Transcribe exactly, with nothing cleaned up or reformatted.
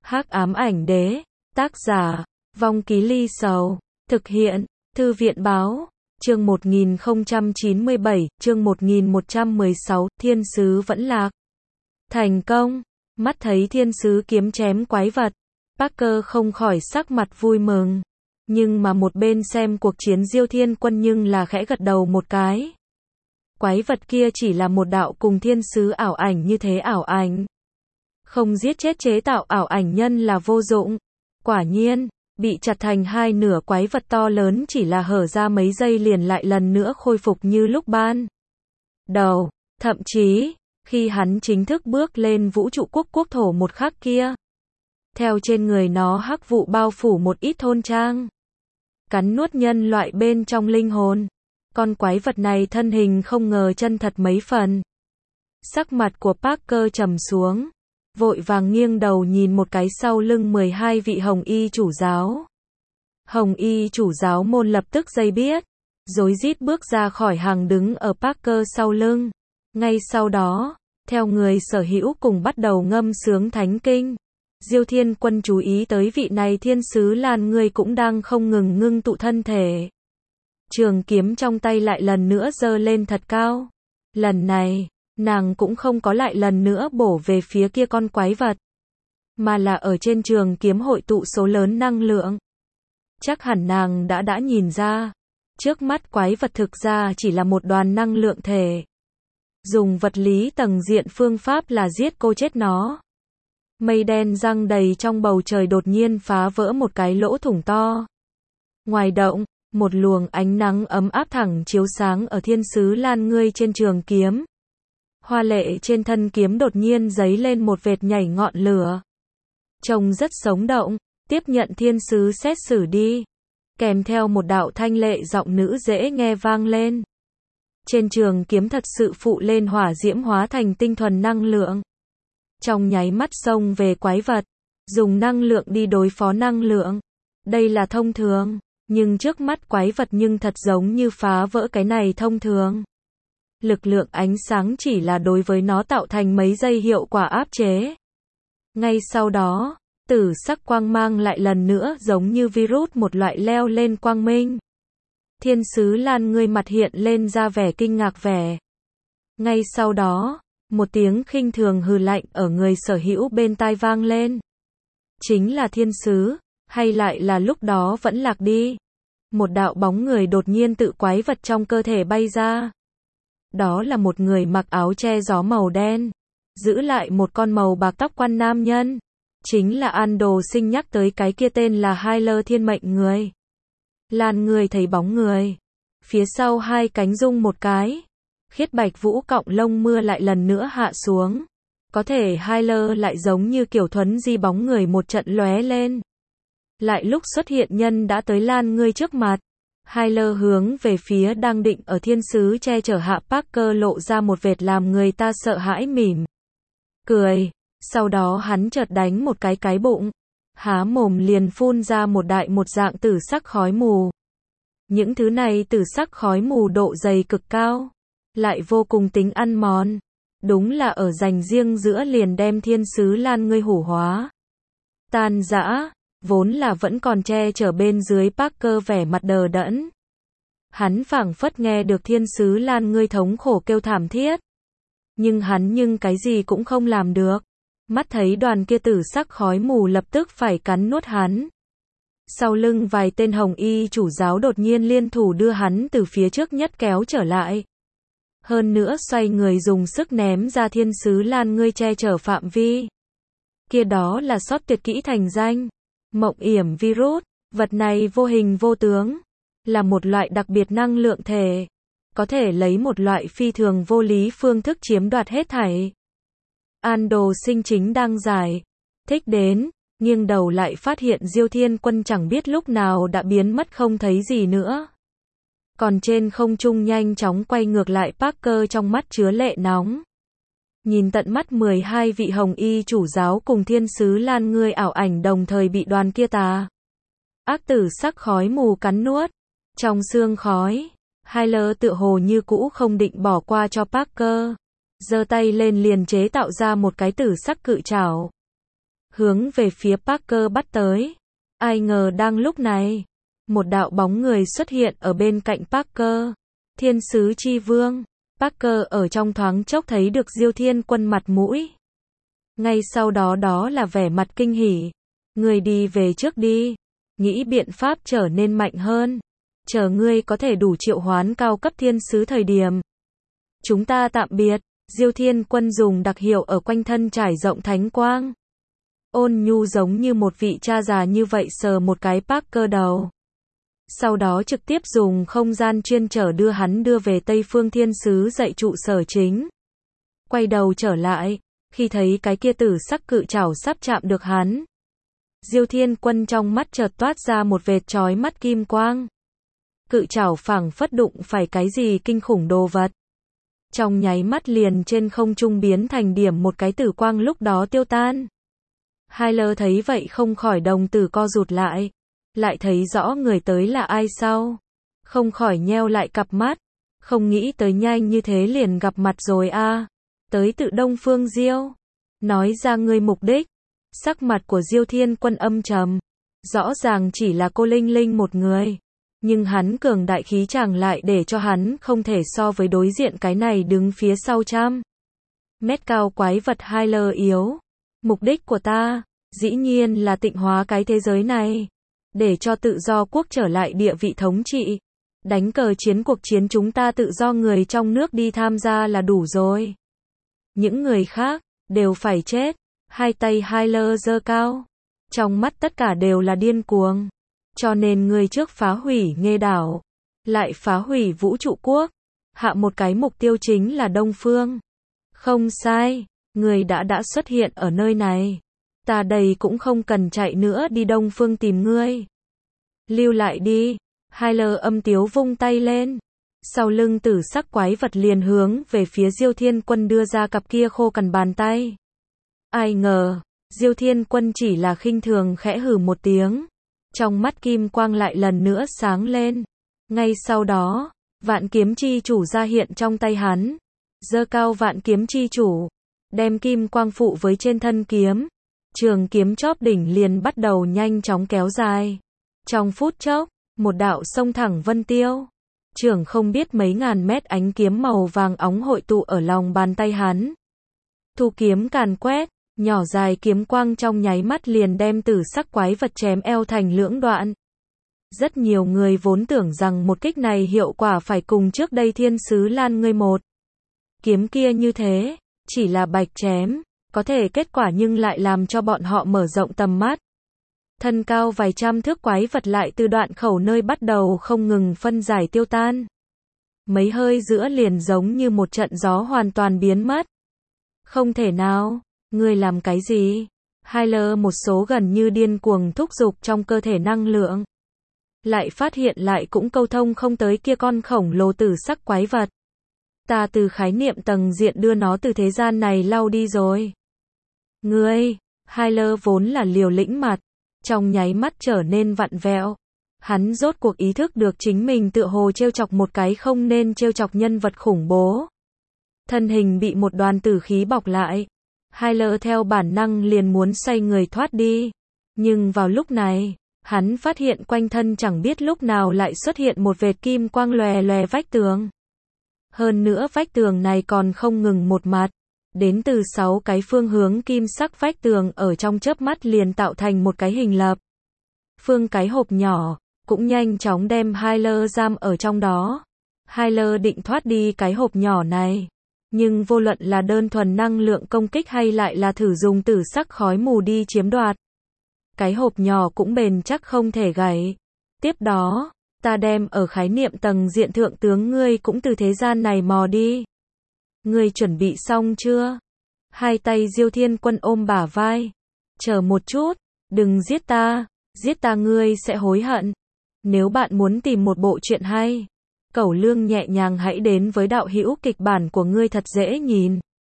Hắc ám ảnh đế, tác giả, Vong Ký Ly Sầu, thực hiện, Thư viện báo, chương một nghìn không trăm chín mươi bảy, chương một nghìn một trăm mười sáu, thiên sứ vẫn lạc. Thành công, mắt thấy thiên sứ kiếm chém quái vật, Parker không khỏi sắc mặt vui mừng. Nhưng mà một bên xem cuộc chiến Diêu Thiên Quân nhưng là khẽ gật đầu một cái. Quái vật kia chỉ là một đạo cùng thiên sứ ảo ảnh như thế ảo ảnh. Không giết chết chế tạo ảo ảnh nhân là vô dụng. Quả nhiên, bị chặt thành hai nửa quái vật to lớn chỉ là hở ra mấy giây liền lại lần nữa khôi phục như lúc ban đầu. Thậm chí, khi hắn chính thức bước lên vũ trụ quốc quốc thổ một khắc kia, theo trên người nó hắc vụ bao phủ một ít thôn trang, cắn nuốt nhân loại bên trong linh hồn. Con quái vật này thân hình không ngờ chân thật mấy phần. Sắc mặt của Parker trầm xuống, vội vàng nghiêng đầu nhìn một cái sau lưng mười hai vị hồng y chủ giáo. Hồng y chủ giáo môn lập tức dây biết, rối rít bước ra khỏi hàng đứng ở Parker sau lưng. Ngay sau đó, theo người sở hữu cùng bắt đầu ngâm sướng thánh kinh. Diêu Thiên Quân chú ý tới vị này thiên sứ Lan người cũng đang không ngừng ngưng tụ thân thể. Trường kiếm trong tay lại lần nữa giơ lên thật cao. Lần này, nàng cũng không có lại lần nữa bổ về phía kia con quái vật, mà là ở trên trường kiếm hội tụ số lớn năng lượng. Chắc hẳn nàng đã đã nhìn ra, trước mắt quái vật thực ra chỉ là một đoàn năng lượng thể. Dùng vật lý tầng diện phương pháp là giết cô chết nó. Mây đen giăng đầy trong bầu trời đột nhiên phá vỡ một cái lỗ thủng to. Ngoài động, một luồng ánh nắng ấm áp thẳng chiếu sáng ở thiên sứ Lan ngươi trên trường kiếm. Hoa lệ trên thân kiếm đột nhiên giấy lên một vệt nhảy ngọn lửa. Trông rất sống động, tiếp nhận thiên sứ xét xử đi. Kèm theo một đạo thanh lệ giọng nữ dễ nghe vang lên. Trên trường kiếm thật sự phụ lên hỏa diễm hóa thành tinh thuần năng lượng. Trong nháy mắt xông về quái vật, dùng năng lượng đi đối phó năng lượng. Đây là thông thường, nhưng trước mắt quái vật nhưng thật giống như phá vỡ cái này thông thường. Lực lượng ánh sáng chỉ là đối với nó tạo thành mấy giây hiệu quả áp chế. Ngay sau đó, tử sắc quang mang lại lần nữa giống như virus một loại leo lên quang minh. Thiên sứ Lan ngươi mặt hiện lên ra vẻ kinh ngạc vẻ. Ngay sau đó, một tiếng khinh thường hừ lạnh ở người sở hữu bên tai vang lên. Chính là thiên sứ, hay lại là lúc đó vẫn lạc đi. Một đạo bóng người đột nhiên tự quái vật trong cơ thể bay ra. Đó là một người mặc áo che gió màu đen, giữ lại một con màu bạc tóc quan nam nhân. Chính là An Đồ Sinh nhắc tới cái kia tên là Hyler thiên mệnh người. Lan người thấy bóng người. Phía sau hai cánh rung một cái. Khiết bạch vũ cọng lông mưa lại lần nữa hạ xuống. Có thể Hyler lại giống như kiểu thuấn di bóng người một trận lóe lên. Lại lúc xuất hiện nhân đã tới Lan ngươi trước mặt. Hyler hướng về phía đang định ở thiên sứ che chở hạ Parker lộ ra một vệt làm người ta sợ hãi mỉm cười. Sau đó hắn chợt đánh một cái cái bụng. Há mồm liền phun ra một đại một dạng tử sắc khói mù. Những thứ này tử sắc khói mù độ dày cực cao. Lại vô cùng tính ăn mòn. Đúng là ở dành riêng giữa liền đem thiên sứ Lan ngươi hủ hóa. Tan rã. Vốn là vẫn còn che chở bên dưới Parker vẻ mặt đờ đẫn. Hắn phảng phất nghe được thiên sứ Lan ngươi thống khổ kêu thảm thiết. Nhưng hắn nhưng cái gì cũng không làm được. Mắt thấy đoàn kia tử sắc khói mù lập tức phải cắn nuốt hắn. Sau lưng vài tên hồng y chủ giáo đột nhiên liên thủ đưa hắn từ phía trước nhất kéo trở lại. Hơn nữa xoay người dùng sức ném ra thiên sứ Lan ngươi che chở phạm vi. Kia đó là sót tuyệt kỹ thành danh. Mộng yểm virus, vật này vô hình vô tướng, là một loại đặc biệt năng lượng thể, có thể lấy một loại phi thường vô lý phương thức chiếm đoạt hết thảy. An Đồ Sinh chính đang giải thích đến, nghiêng đầu lại phát hiện Diêu Thiên Quân chẳng biết lúc nào đã biến mất không thấy gì nữa. Còn trên không trung nhanh chóng quay ngược lại Parker trong mắt chứa lệ nóng. Nhìn tận mắt mười hai vị hồng y chủ giáo cùng thiên sứ Lan ngươi ảo ảnh đồng thời bị đoàn kia tà ác tử sắc khói mù cắn nuốt. Trong sương khói, Hyler tựa hồ như cũ không định bỏ qua cho Parker. Giơ tay lên liền chế tạo ra một cái tử sắc cự trảo. hướng về phía Parker bắt tới. Ai ngờ đang lúc này, một đạo bóng người xuất hiện ở bên cạnh Parker. Thiên sứ chi vương. Parker ở trong thoáng chốc thấy được Diêu Thiên Quân mặt mũi. Ngay sau đó đó là vẻ mặt kinh hỉ. Ngươi đi về trước đi. Nghĩ biện pháp trở nên mạnh hơn. Chờ ngươi có thể đủ triệu hoán cao cấp thiên sứ thời điểm. Chúng ta tạm biệt. Diêu Thiên Quân dùng đặc hiệu ở quanh thân trải rộng thánh quang. Ôn nhu giống như một vị cha già như vậy sờ một cái Parker đầu. Sau đó trực tiếp dùng không gian chuyên trở đưa hắn đưa về Tây Phương Thiên Sứ dạy trụ sở chính. Quay đầu trở lại, khi thấy cái kia tử sắc cự trảo sắp chạm được hắn. Diêu Thiên Quân trong mắt chợt toát ra một vệt chói mắt kim quang. Cự trảo phảng phất đụng phải cái gì kinh khủng đồ vật. Trong nháy mắt liền trên không trung biến thành điểm một cái tử quang lúc đó tiêu tan. Hyler thấy vậy không khỏi đồng tử co rụt lại. Lại thấy rõ người tới là ai sau. Không khỏi nheo lại cặp mắt. Không nghĩ tới nhanh như thế liền gặp mặt rồi a. À. Tới tự Đông Phương Diêu. Nói ra ngươi mục đích. Sắc mặt của Diêu Thiên Quân âm trầm. Rõ ràng chỉ là cô Linh Linh một người. Nhưng hắn cường đại khí chàng lại để cho hắn không thể so với đối diện cái này đứng phía sau trăm mét cao quái vật Hyler yếu. Mục đích của ta, dĩ nhiên là tịnh hóa cái thế giới này. Để cho tự do quốc trở lại địa vị thống trị. Đánh cờ chiến cuộc chiến chúng ta tự do người trong nước đi tham gia là đủ rồi. Những người khác, đều phải chết. Hai tay Hyler giơ cao. Trong mắt tất cả đều là điên cuồng. Cho nên người trước phá hủy Nghê đảo. Lại phá hủy vũ trụ quốc. Hạ một cái mục tiêu chính là Đông Phương. Không sai, người đã đã xuất hiện ở nơi này. Ta đây cũng không cần chạy nữa đi Đông Phương tìm ngươi. Lưu lại đi. Hyler âm tiếu vung tay lên. Sau lưng tử sắc quái vật liền hướng về phía Diêu Thiên Quân đưa ra cặp kia khô cằn bàn tay. Ai ngờ, Diêu Thiên Quân chỉ là khinh thường khẽ hừ một tiếng. Trong mắt kim quang lại lần nữa sáng lên. Ngay sau đó, vạn kiếm chi chủ ra hiện trong tay hắn. Giơ cao vạn kiếm chi chủ. Đem kim quang phụ với trên thân kiếm. Trường kiếm chóp đỉnh liền bắt đầu nhanh chóng kéo dài. Trong phút chốc, một đạo sông thẳng vân tiêu. Trường không biết mấy ngàn mét ánh kiếm màu vàng óng hội tụ ở lòng bàn tay hắn. Thu kiếm càn quét, nhỏ dài kiếm quang trong nháy mắt liền đem tử sắc quái vật chém eo thành lưỡng đoạn. Rất nhiều người vốn tưởng rằng một kích này hiệu quả phải cùng trước đây Thiên Sứ Lan ngươi một. Kiếm kia như thế, chỉ là bạch chém, có thể kết quả nhưng lại làm cho bọn họ mở rộng tầm mắt. Thân cao vài trăm thước quái vật lại từ đoạn khẩu nơi bắt đầu không ngừng phân giải tiêu tan. Mấy hơi giữa liền giống như một trận gió hoàn toàn biến mất. Không thể nào, ngươi làm cái gì? Hyler một số gần như điên cuồng thúc giục trong cơ thể năng lượng. Lại phát hiện lại cũng câu thông không tới kia con khổng lồ tử sắc quái vật. Ta từ khái niệm tầng diện đưa nó từ thế gian này lau đi rồi. Ngươi, Hyler vốn là liều lĩnh mặt. Trong nháy mắt trở nên vặn vẹo. Hắn rốt cuộc ý thức được chính mình tựa hồ trêu chọc một cái không nên trêu chọc nhân vật khủng bố. Thân hình bị một đoàn tử khí bọc lại. Hyler theo bản năng liền muốn xoay người thoát đi. Nhưng vào lúc này, hắn phát hiện quanh thân chẳng biết lúc nào lại xuất hiện một vệt kim quang lòe lòe vách tường. Hơn nữa vách tường này còn không ngừng một mặt. Đến từ sáu cái phương hướng kim sắc vách tường ở trong chớp mắt liền tạo thành một cái hình lập. Phương cái hộp nhỏ, cũng nhanh chóng đem Hyler giam ở trong đó. Hyler định thoát đi cái hộp nhỏ này. Nhưng vô luận là đơn thuần năng lượng công kích hay lại là thử dùng tử sắc khói mù đi chiếm đoạt. Cái hộp nhỏ cũng bền chắc không thể gãy. Tiếp đó, ta đem ở khái niệm tầng diện thượng tướng ngươi cũng từ thế gian này mò đi. Ngươi chuẩn bị xong chưa? Hai tay Diêu Thiên Quân ôm bả vai. Chờ một chút, đừng giết ta, giết ta ngươi sẽ hối hận. Nếu bạn muốn tìm một bộ truyện hay, Cẩu Lương nhẹ nhàng hãy đến với đạo hữu kịch bản của ngươi thật dễ nhìn.